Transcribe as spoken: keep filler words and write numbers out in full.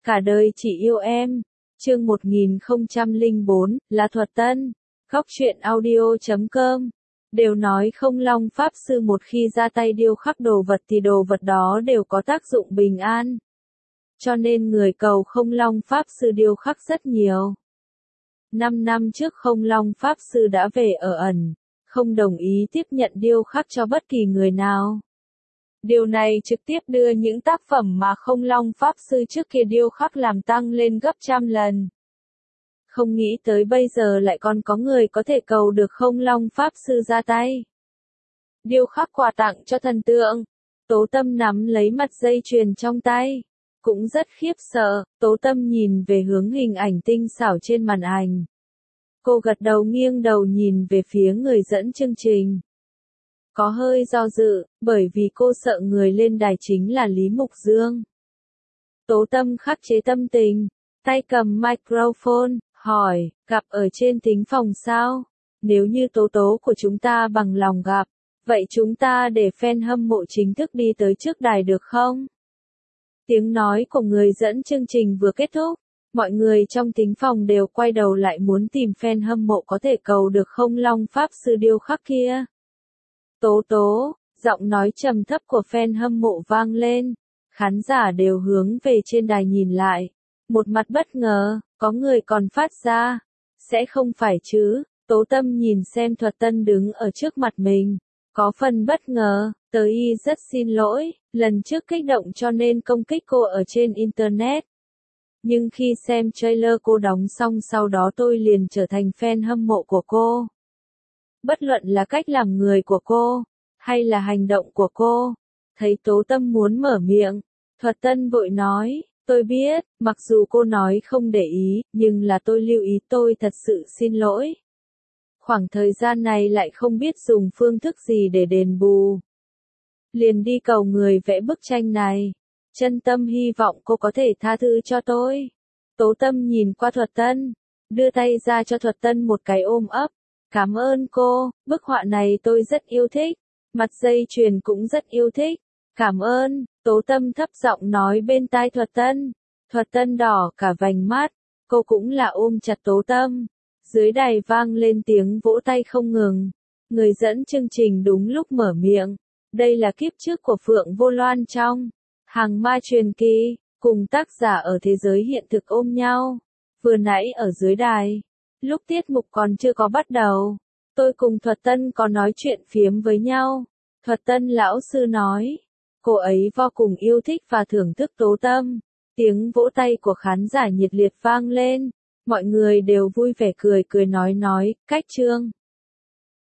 Cả đời chỉ yêu em. Chương một nghìn không trăm lẻ bốn, là Thuật Tân. Góc truyện audio chấm com. Đều nói Không Long Pháp Sư một khi ra tay điêu khắc đồ vật thì đồ vật đó đều có tác dụng bình an. Cho nên người cầu Không Long Pháp Sư điêu khắc rất nhiều. Năm năm trước Không Long Pháp Sư đã về ở ẩn, không đồng ý tiếp nhận điêu khắc cho bất kỳ người nào. Điều này trực tiếp đưa những tác phẩm mà Không Long Pháp Sư trước kia điêu khắc làm tăng lên gấp trăm lần. Không nghĩ tới bây giờ lại còn có người có thể cầu được Không Long Pháp Sư ra tay. Điêu khắc quà tặng cho thần tượng. Tố Tâm nắm lấy mặt dây chuyền trong tay. Cũng rất khiếp sợ, Tố Tâm nhìn về hướng hình ảnh tinh xảo trên màn ảnh. Cô gật đầu nghiêng đầu nhìn về phía người dẫn chương trình. Có hơi do dự, bởi vì cô sợ người lên đài chính là Lý Mục Dương. Tố Tâm khắc chế tâm tình, tay cầm microphone, hỏi, gặp ở trên thính phòng sao? Nếu như tố tố của chúng ta bằng lòng gặp, vậy chúng ta để fan hâm mộ chính thức đi tới trước đài được không? Tiếng nói của người dẫn chương trình vừa kết thúc, mọi người trong thính phòng đều quay đầu lại muốn tìm fan hâm mộ có thể cầu được Không Long Pháp Sư điêu khắc kia. Tố tố, giọng nói trầm thấp của fan hâm mộ vang lên, khán giả đều hướng về trên đài nhìn lại. Một mặt bất ngờ, có người còn phát ra, sẽ không phải chứ? Tố Tâm nhìn xem Thuật Tân đứng ở trước mặt mình, có phần bất ngờ, tớ y rất xin lỗi, lần trước kích động cho nên công kích cô ở trên Internet. Nhưng khi xem trailer cô đóng xong sau đó tôi liền trở thành fan hâm mộ của cô. Bất luận là cách làm người của cô, hay là hành động của cô. Thấy Tố Tâm muốn mở miệng, Thuật Tân vội nói, tôi biết, mặc dù cô nói không để ý, nhưng là tôi lưu ý, tôi thật sự xin lỗi. Khoảng thời gian này lại không biết dùng phương thức gì để đền bù. Liền đi cầu người vẽ bức tranh này. Chân tâm hy vọng cô có thể tha thứ cho tôi. Tố Tâm nhìn qua Thuật Tân, đưa tay ra cho Thuật Tân một cái ôm ấp. Cảm ơn cô, bức họa này tôi rất yêu thích. Mặt dây chuyền cũng rất yêu thích. Cảm ơn, Tố Tâm thấp giọng nói bên tai Thuật Tân. Thuật Tân đỏ cả vành mắt, cô cũng là ôm chặt Tố Tâm. Dưới đài vang lên tiếng vỗ tay không ngừng. Người dẫn chương trình đúng lúc mở miệng. Đây là kiếp trước của Phượng Vô Loan trong Hàng Ma Truyền Kỳ, cùng tác giả ở thế giới hiện thực ôm nhau. Vừa nãy ở dưới đài, lúc tiết mục còn chưa có bắt đầu, tôi cùng Thuật Tân có nói chuyện phiếm với nhau. Thuật Tân lão sư nói, cô ấy vô cùng yêu thích và thưởng thức Tố Tâm. Tiếng vỗ tay của khán giả nhiệt liệt vang lên, mọi người đều vui vẻ cười cười nói nói, cách chương.